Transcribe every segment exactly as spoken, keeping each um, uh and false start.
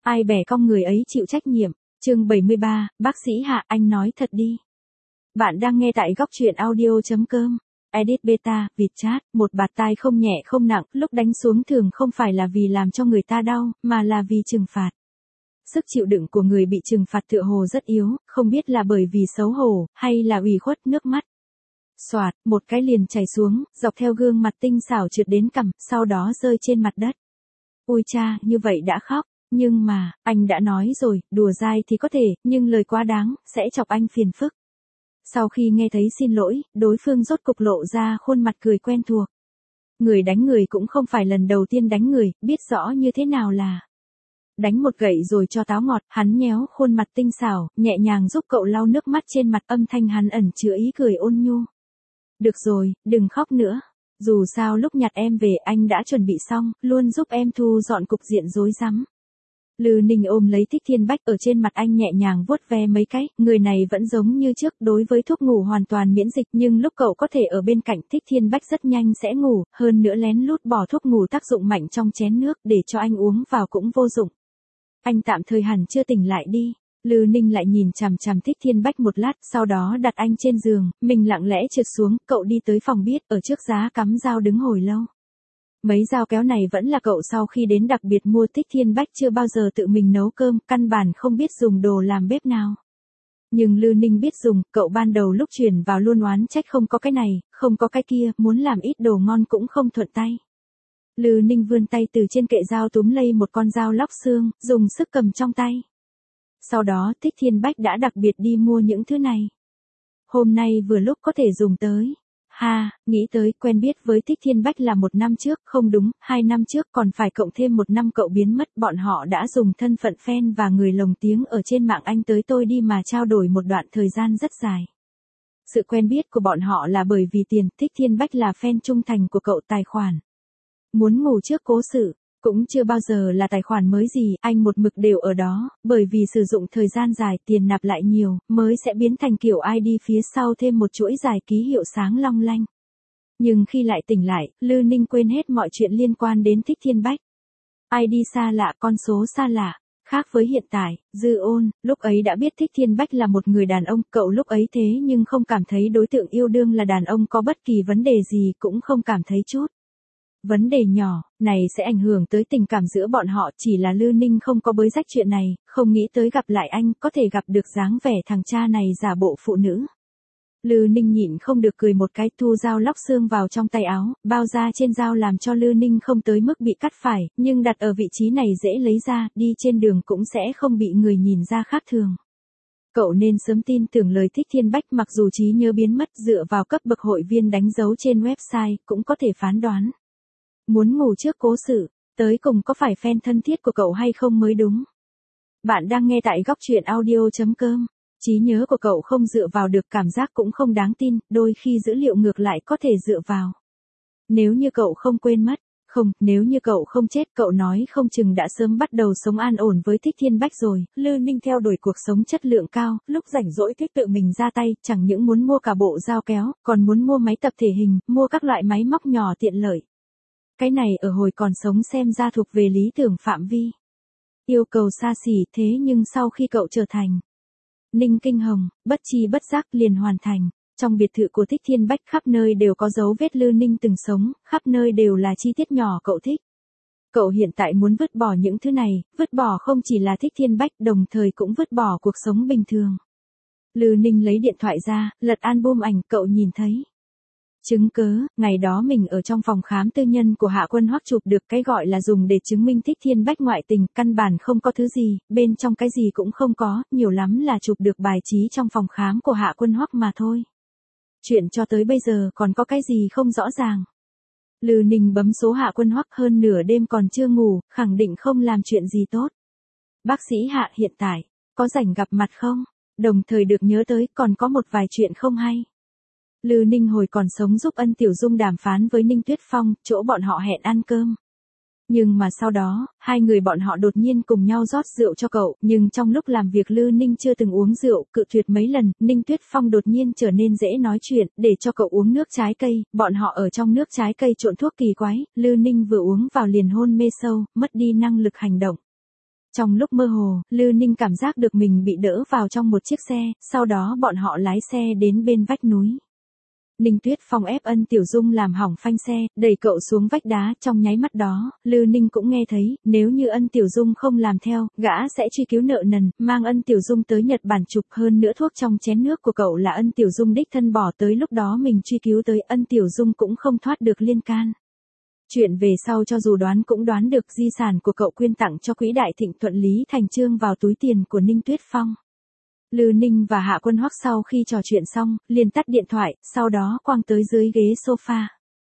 Ai bẻ cong người ấy chịu trách nhiệm. Chương bảy mươi ba, bác sĩ Hạ, anh nói thật đi. Bạn đang nghe tại góc truyện audio chấm com. Edit beta, Vietchat, một bạt tai không nhẹ không nặng, lúc đánh xuống thường không phải là vì làm cho người ta đau, mà là vì trừng phạt. Sức chịu đựng của người bị trừng phạt tựa hồ rất yếu, không biết là bởi vì xấu hổ, hay là ủy khuất nước mắt. Xoạt, một cái liền chảy xuống, dọc theo gương mặt tinh xảo trượt đến cằm, sau đó rơi trên mặt đất. Ui cha, như vậy đã khóc. Nhưng mà, anh đã nói rồi, đùa dai thì có thể, nhưng lời quá đáng, sẽ chọc anh phiền phức. Sau khi nghe thấy xin lỗi, đối phương rốt cục lộ ra khuôn mặt cười quen thuộc. Người đánh người cũng không phải lần đầu tiên đánh người, biết rõ như thế nào là đánh một gậy rồi cho táo ngọt, hắn nhéo khuôn mặt tinh xảo, nhẹ nhàng giúp cậu lau nước mắt trên mặt, âm thanh hắn ẩn chứa ý cười ôn nhu. Được rồi, đừng khóc nữa. Dù sao lúc nhặt em về anh đã chuẩn bị xong, luôn giúp em thu dọn cục diện rối rắm. Lư Ninh ôm lấy Thích Thiên Bách ở trên mặt anh nhẹ nhàng vuốt ve mấy cái, người này vẫn giống như trước, đối với thuốc ngủ hoàn toàn miễn dịch, nhưng lúc cậu có thể ở bên cạnh Thích Thiên Bách rất nhanh sẽ ngủ, hơn nữa lén lút bỏ thuốc ngủ tác dụng mạnh trong chén nước để cho anh uống vào cũng vô dụng. Anh tạm thời hẳn chưa tỉnh lại đi. Lư Ninh lại nhìn chằm chằm Thích Thiên Bách một lát, sau đó đặt anh trên giường, mình lặng lẽ trượt xuống, cậu đi tới phòng biết, ở trước giá cắm dao đứng hồi lâu. Mấy dao kéo này vẫn là cậu sau khi đến đặc biệt mua. Thích Thiên Bách chưa bao giờ tự mình nấu cơm, căn bản không biết dùng đồ làm bếp nào. Nhưng Lư Ninh biết dùng, cậu ban đầu lúc chuyển vào luôn oán trách không có cái này, không có cái kia, muốn làm ít đồ ngon cũng không thuận tay. Lư Ninh vươn tay từ trên kệ dao túm lấy một con dao lóc xương, dùng sức cầm trong tay. Sau đó Thích Thiên Bách đã đặc biệt đi mua những thứ này. Hôm nay vừa lúc có thể dùng tới. Ha, nghĩ tới quen biết với Thích Thiên Bách là một năm trước, không đúng, hai năm trước, còn phải cộng thêm một năm cậu biến mất, bọn họ đã dùng thân phận fan và người lồng tiếng ở trên mạng anh tới tôi đi mà trao đổi một đoạn thời gian rất dài. Sự quen biết của bọn họ là bởi vì tiền. Thích Thiên Bách là fan trung thành của cậu. Tài khoản muốn ngủ trước cố sự cũng chưa bao giờ là tài khoản mới gì, anh một mực đều ở đó, bởi vì sử dụng thời gian dài, tiền nạp lại nhiều, mới sẽ biến thành kiểu i đê phía sau thêm một chuỗi dài ký hiệu sáng long lanh. Nhưng khi lại tỉnh lại, Lư Ninh quên hết mọi chuyện liên quan đến Thích Thiên Bách. i đê xa lạ, con số xa lạ. Khác với hiện tại, Dư Ôn, lúc ấy đã biết Thích Thiên Bách là một người đàn ông, cậu lúc ấy thế nhưng không cảm thấy đối tượng yêu đương là đàn ông có bất kỳ vấn đề gì, cũng không cảm thấy chút vấn đề nhỏ này sẽ ảnh hưởng tới tình cảm giữa bọn họ, chỉ là Lư Ninh không có bới rách chuyện này, không nghĩ tới gặp lại anh, có thể gặp được dáng vẻ thằng cha này giả bộ phụ nữ. Lư Ninh nhịn không được cười một cái, thu dao lóc xương vào trong tay áo, bao da trên dao làm cho Lư Ninh không tới mức bị cắt phải, nhưng đặt ở vị trí này dễ lấy ra, đi trên đường cũng sẽ không bị người nhìn ra khác thường. Cậu nên sớm tin tưởng lời Thích Thiên Bách, mặc dù trí nhớ biến mất, dựa vào cấp bậc hội viên đánh dấu trên website, cũng có thể phán đoán. Muốn ngủ trước cố sự, tới cùng có phải fan thân thiết của cậu hay không mới đúng. Bạn đang nghe tại góc truyện audio chấm com. Trí nhớ của cậu không dựa vào được, cảm giác cũng không đáng tin, đôi khi dữ liệu ngược lại có thể dựa vào. Nếu như cậu không quên mất, không, nếu như cậu không chết, cậu nói không chừng đã sớm bắt đầu sống an ổn với Thích Thiên Bách rồi. Lư Ninh theo đuổi cuộc sống chất lượng cao, lúc rảnh rỗi thích tự mình ra tay, chẳng những muốn mua cả bộ dao kéo, còn muốn mua máy tập thể hình, mua các loại máy móc nhỏ tiện lợi. Cái này ở hồi còn sống xem ra thuộc về lý tưởng phạm vi. Yêu cầu xa xỉ, thế nhưng sau khi cậu trở thành Ninh Kinh Hồng, bất chi bất giác liền hoàn thành. Trong biệt thự của Thích Thiên Bách khắp nơi đều có dấu vết Lư Ninh từng sống, khắp nơi đều là chi tiết nhỏ cậu thích. Cậu hiện tại muốn vứt bỏ những thứ này, vứt bỏ không chỉ là Thích Thiên Bách, đồng thời cũng vứt bỏ cuộc sống bình thường. Lư Ninh lấy điện thoại ra, lật album ảnh, cậu nhìn thấy chứng cớ, ngày đó mình ở trong phòng khám tư nhân của Hạ Quân Hoắc chụp được, cái gọi là dùng để chứng minh Thích Thiên Bách ngoại tình, căn bản không có thứ gì, bên trong cái gì cũng không có, nhiều lắm là chụp được bài trí trong phòng khám của Hạ Quân Hoắc mà thôi. Chuyện cho tới bây giờ còn có cái gì không rõ ràng. Lư Ninh bấm số Hạ Quân Hoắc, hơn nửa đêm còn chưa ngủ, khẳng định không làm chuyện gì tốt. Bác sĩ Hạ hiện tại, có rảnh gặp mặt không? Đồng thời được nhớ tới còn có một vài chuyện không hay. Lư Ninh hồi còn sống giúp Ân Tiểu Dung đàm phán với Ninh Tuyết Phong, chỗ bọn họ hẹn ăn cơm. Nhưng mà sau đó, hai người bọn họ đột nhiên cùng nhau rót rượu cho cậu, nhưng trong lúc làm việc Lư Ninh chưa từng uống rượu, cự tuyệt mấy lần, Ninh Tuyết Phong đột nhiên trở nên dễ nói chuyện, để cho cậu uống nước trái cây, bọn họ ở trong nước trái cây trộn thuốc kỳ quái, Lư Ninh vừa uống vào liền hôn mê sâu, mất đi năng lực hành động. Trong lúc mơ hồ, Lư Ninh cảm giác được mình bị đỡ vào trong một chiếc xe, sau đó bọn họ lái xe đến bên vách núi. Ninh Tuyết Phong ép Ân Tiểu Dung làm hỏng phanh xe, đẩy cậu xuống vách đá, trong nháy mắt đó, Lư Ninh cũng nghe thấy, nếu như Ân Tiểu Dung không làm theo, gã sẽ truy cứu nợ nần, mang Ân Tiểu Dung tới Nhật Bản chụp, hơn nữa thuốc trong chén nước của cậu là Ân Tiểu Dung đích thân bỏ tới, lúc đó mình truy cứu tới Ân Tiểu Dung cũng không thoát được liên can. Chuyện về sau cho dù đoán cũng đoán được, di sản của cậu quyên tặng cho quỹ Đại Thịnh thuận lý thành chương vào túi tiền của Ninh Tuyết Phong. Lư Ninh và Hạ Quân Hoắc sau khi trò chuyện xong, liền tắt điện thoại, sau đó quăng tới dưới ghế sofa.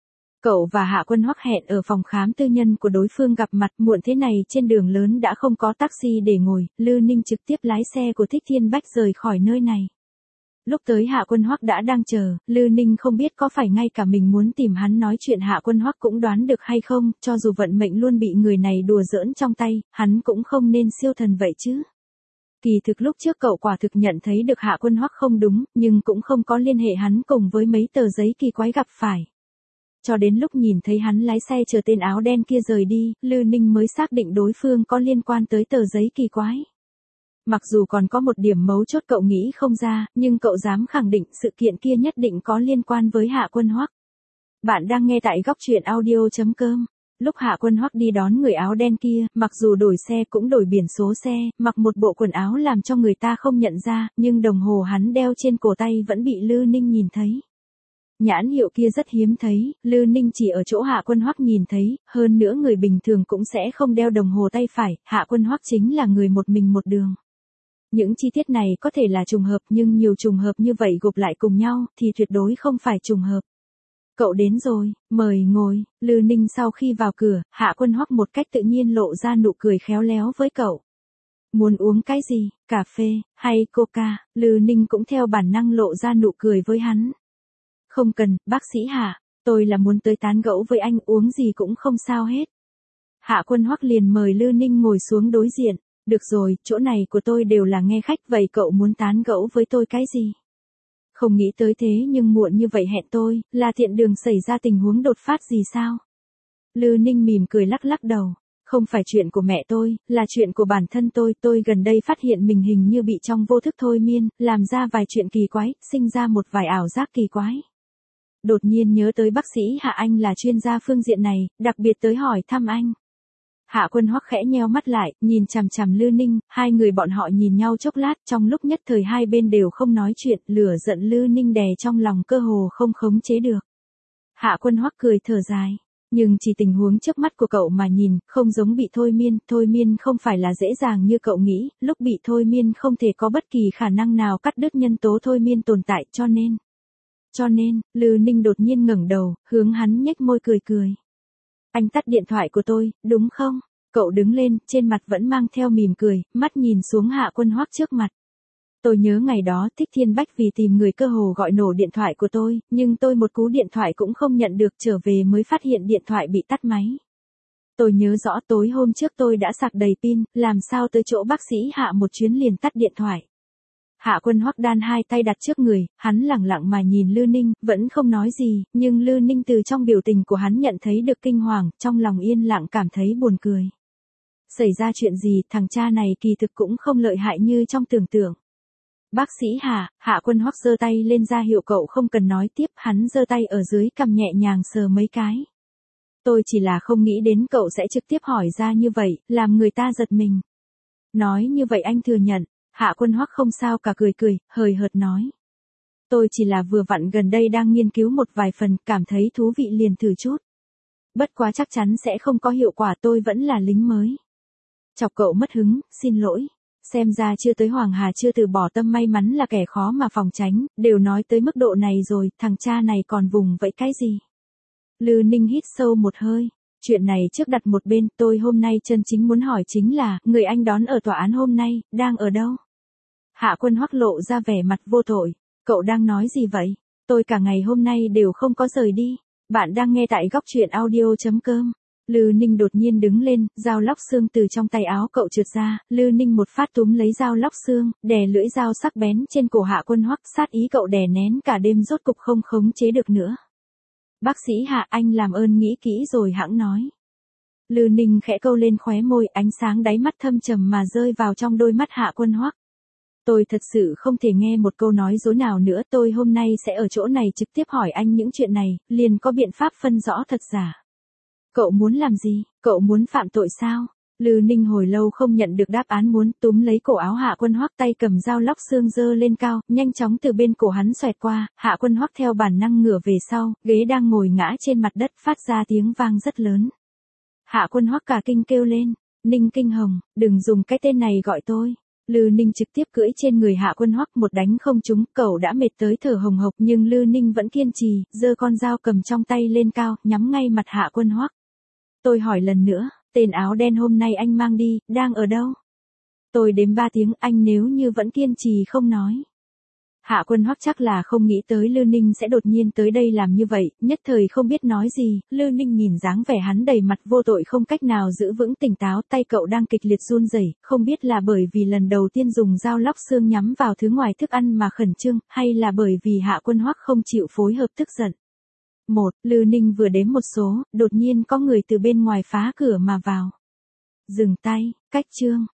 Cậu và Hạ Quân Hoắc hẹn ở phòng khám tư nhân của đối phương gặp mặt, muộn thế này trên đường lớn đã không có taxi để ngồi, Lư Ninh trực tiếp lái xe của Thích Thiên Bách rời khỏi nơi này. Lúc tới Hạ Quân Hoắc đã đang chờ, Lư Ninh không biết có phải ngay cả mình muốn tìm hắn nói chuyện Hạ Quân Hoắc cũng đoán được hay không, cho dù vận mệnh luôn bị người này đùa giỡn trong tay, hắn cũng không nên siêu thần vậy chứ. Kỳ thực lúc trước cậu quả thực nhận thấy được Hạ Quân Hoắc không đúng, nhưng cũng không có liên hệ hắn cùng với mấy tờ giấy kỳ quái gặp phải. Cho đến lúc nhìn thấy hắn lái xe chờ tên áo đen kia rời đi, Lư Ninh mới xác định đối phương có liên quan tới tờ giấy kỳ quái. Mặc dù còn có một điểm mấu chốt cậu nghĩ không ra, nhưng cậu dám khẳng định sự kiện kia nhất định có liên quan với Hạ Quân Hoắc. Bạn đang nghe tại góc truyện audio chấm com. Lúc Hạ Quân Hoắc đi đón người áo đen kia, mặc dù đổi xe cũng đổi biển số xe, mặc một bộ quần áo làm cho người ta không nhận ra, nhưng đồng hồ hắn đeo trên cổ tay vẫn bị Lư Ninh nhìn thấy. Nhãn hiệu kia rất hiếm thấy, Lư Ninh chỉ ở chỗ Hạ Quân Hoắc nhìn thấy, hơn nữa người bình thường cũng sẽ không đeo đồng hồ tay phải, Hạ Quân Hoắc chính là người một mình một đường. Những chi tiết này có thể là trùng hợp, nhưng nhiều trùng hợp như vậy gộp lại cùng nhau, thì tuyệt đối không phải trùng hợp. Cậu đến rồi, mời ngồi. Lư Ninh sau khi vào cửa, Hạ Quân Hoắc một cách tự nhiên lộ ra nụ cười khéo léo với cậu. Muốn uống cái gì, cà phê, hay coca? Lư Ninh cũng theo bản năng lộ ra nụ cười với hắn. Không cần, bác sĩ Hạ, tôi là muốn tới tán gẫu với anh, uống gì cũng không sao hết. Hạ Quân Hoắc liền mời Lư Ninh ngồi xuống đối diện. Được rồi, chỗ này của tôi đều là nghe khách, vậy cậu muốn tán gẫu với tôi cái gì? Không nghĩ tới thế nhưng muộn như vậy hẹn tôi, là thiện đường xảy ra tình huống đột phát gì sao? Lư Ninh mỉm cười lắc lắc đầu. Không phải chuyện của mẹ tôi, là chuyện của bản thân tôi, tôi gần đây phát hiện mình hình như bị trong vô thức thôi miên, làm ra vài chuyện kỳ quái, sinh ra một vài ảo giác kỳ quái. Đột nhiên nhớ tới bác sĩ Hạ, anh là chuyên gia phương diện này, đặc biệt tới hỏi thăm anh. Hạ Quân Hoắc khẽ nheo mắt lại, nhìn chằm chằm Lư Ninh, hai người bọn họ nhìn nhau chốc lát, trong lúc nhất thời hai bên đều không nói chuyện, lửa giận Lư Ninh đè trong lòng cơ hồ không khống chế được. Hạ Quân Hoắc cười thở dài, nhưng chỉ tình huống trước mắt của cậu mà nhìn, không giống bị thôi miên, thôi miên không phải là dễ dàng như cậu nghĩ, lúc bị thôi miên không thể có bất kỳ khả năng nào cắt đứt nhân tố thôi miên tồn tại, cho nên. Cho nên, Lư Ninh đột nhiên ngẩng đầu, hướng hắn nhếch môi cười cười. Anh tắt điện thoại của tôi, đúng không? Cậu đứng lên, trên mặt vẫn mang theo mỉm cười, mắt nhìn xuống Hạ Quân Hoắc trước mặt. Tôi nhớ ngày đó Thích Thiên Bách vì tìm người cơ hồ gọi nổ điện thoại của tôi, nhưng tôi một cú điện thoại cũng không nhận được, trở về mới phát hiện điện thoại bị tắt máy. Tôi nhớ rõ tối hôm trước tôi đã sạc đầy pin, làm sao tới chỗ bác sĩ Hạ một chuyến liền tắt điện thoại. Hạ Quân Hoắc đan hai tay đặt trước người, hắn lẳng lặng mà nhìn Lư Ninh, vẫn không nói gì, nhưng Lư Ninh từ trong biểu tình của hắn nhận thấy được kinh hoàng, trong lòng yên lặng cảm thấy buồn cười. Xảy ra chuyện gì, thằng cha này kỳ thực cũng không lợi hại như trong tưởng tượng. Bác sĩ Hạ, Hạ Quân Hoắc giơ tay lên ra hiệu cậu không cần nói tiếp, hắn giơ tay ở dưới cằm nhẹ nhàng sờ mấy cái. Tôi chỉ là không nghĩ đến cậu sẽ trực tiếp hỏi ra như vậy, làm người ta giật mình. Nói như vậy anh thừa nhận. Hạ Quân Hoắc không sao cả cười cười, hời hợt nói. Tôi chỉ là vừa vặn gần đây đang nghiên cứu một vài phần, cảm thấy thú vị liền thử chút. Bất quá chắc chắn sẽ không có hiệu quả, tôi vẫn là lính mới. Chọc cậu mất hứng, xin lỗi. Xem ra chưa tới Hoàng Hà chưa từ bỏ tâm, may mắn là kẻ khó mà phòng tránh, đều nói tới mức độ này rồi, thằng cha này còn vùng vẫy cái gì. Lư Ninh hít sâu một hơi. Chuyện này trước đặt một bên, tôi hôm nay chân chính muốn hỏi chính là, người anh đón ở tòa án hôm nay, đang ở đâu? Hạ Quân Hoắc lộ ra vẻ mặt vô tội. Cậu đang nói gì vậy? Tôi cả ngày hôm nay đều không có rời đi. Bạn đang nghe tại góc truyện audio chấm com. Lư Ninh đột nhiên đứng lên, dao lóc xương từ trong tay áo cậu trượt ra, Lư Ninh một phát túm lấy dao lóc xương, đè lưỡi dao sắc bén trên cổ Hạ Quân Hoắc, sát ý cậu đè nén cả đêm rốt cục không khống chế được nữa. Bác sĩ Hạ, anh làm ơn nghĩ kỹ rồi hẵng nói. Lư Ninh khẽ câu lên khóe môi, ánh sáng đáy mắt thâm trầm mà rơi vào trong đôi mắt Hạ Quân Hoắc. Tôi thật sự không thể nghe một câu nói dối nào nữa, tôi hôm nay sẽ ở chỗ này trực tiếp hỏi anh những chuyện này, liền có biện pháp phân rõ thật giả. Cậu muốn làm gì? Cậu muốn phạm tội sao? Lư Ninh hồi lâu không nhận được đáp án, muốn túm lấy cổ áo Hạ Quân Hoắc, tay cầm dao lóc xương giơ lên cao, nhanh chóng từ bên cổ hắn xoẹt qua. Hạ Quân Hoắc theo bản năng ngửa về sau, ghế đang ngồi ngã trên mặt đất phát ra tiếng vang rất lớn. Hạ Quân Hoắc cả kinh kêu lên, Ninh Kinh Hồng, đừng dùng cái tên này gọi tôi. Lư Ninh trực tiếp cưỡi trên người Hạ Quân Hoắc, một đánh không trúng, cậu đã mệt tới thở hồng hộc, nhưng Lư Ninh vẫn kiên trì, giơ con dao cầm trong tay lên cao, nhắm ngay mặt Hạ Quân Hoắc. Tôi hỏi lần nữa, tên áo đen hôm nay anh mang đi, đang ở đâu? Tôi đếm ba tiếng, anh nếu như vẫn kiên trì không nói. Hạ Quân Hoắc chắc là không nghĩ tới Lư Ninh sẽ đột nhiên tới đây làm như vậy, nhất thời không biết nói gì. Lư Ninh nhìn dáng vẻ hắn đầy mặt vô tội, không cách nào giữ vững tỉnh táo, tay cậu đang kịch liệt run rẩy, không biết là bởi vì lần đầu tiên dùng dao lóc xương nhắm vào thứ ngoài thức ăn mà khẩn trương, hay là bởi vì Hạ Quân Hoắc không chịu phối hợp tức giận. Một, Lư Ninh vừa đếm một số, đột nhiên có người từ bên ngoài phá cửa mà vào. Dừng tay, cách chương.